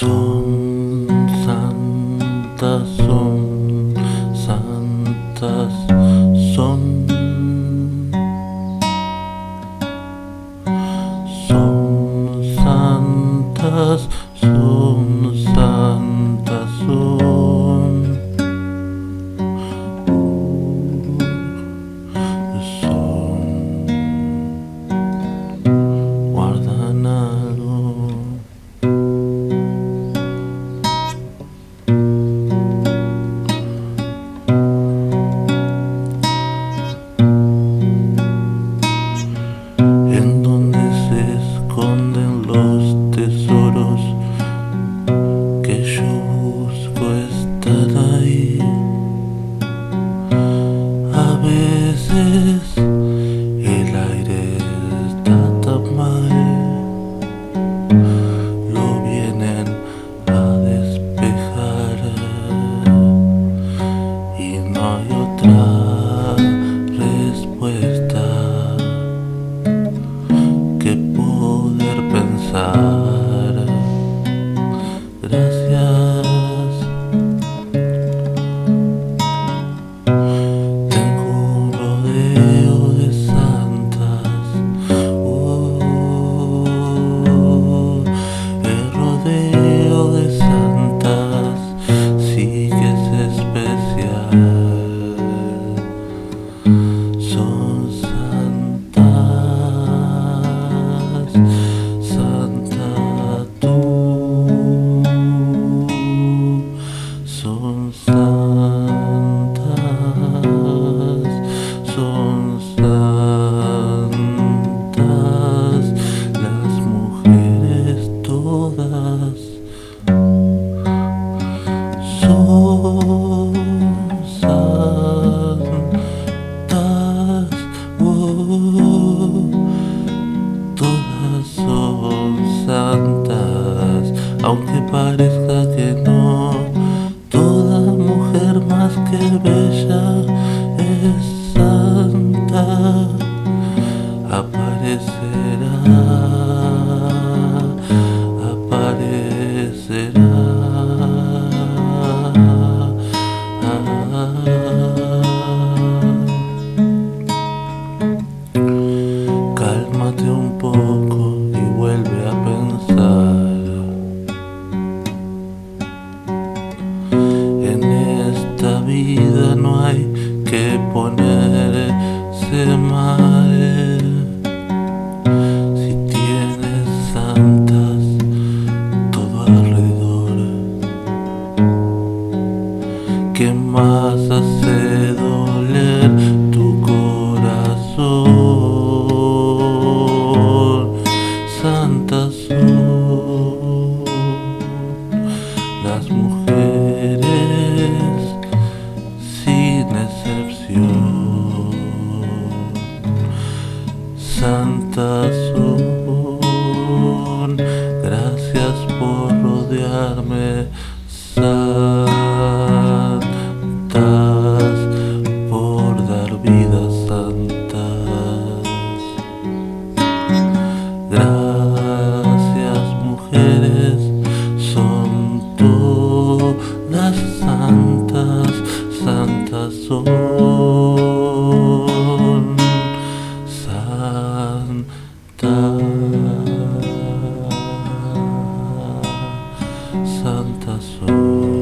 Son santas, son santas, son santas, son santas, guardan algo. En donde se esconden los tesoros que yo busco estar ahí. A veces el aire está tan mal, lo vienen a despejar y no hay otra respuesta que poder pensar. Gracias. Tengo un rodeo de santas. El rodeo de santas sí que es especial. Son santas, santa tú. Son santas, son santas, las mujeres todas. Son santas, todas son santas, aunque parezca que no. Toda mujer más que bella es santa. Aparecerá, aparecerá. Cálmate un poco y vuelve a pensar. En esta vida no hay que ponerse mal. Si tienes santas todo alrededor, ¿qué más hace doler tu corazón? Santas son las mujeres sin excepción. Santas son, gracias por rodearme. Santas por dar vida, santas. Gracias, mujeres, son todas santas, santas son santas, santas son.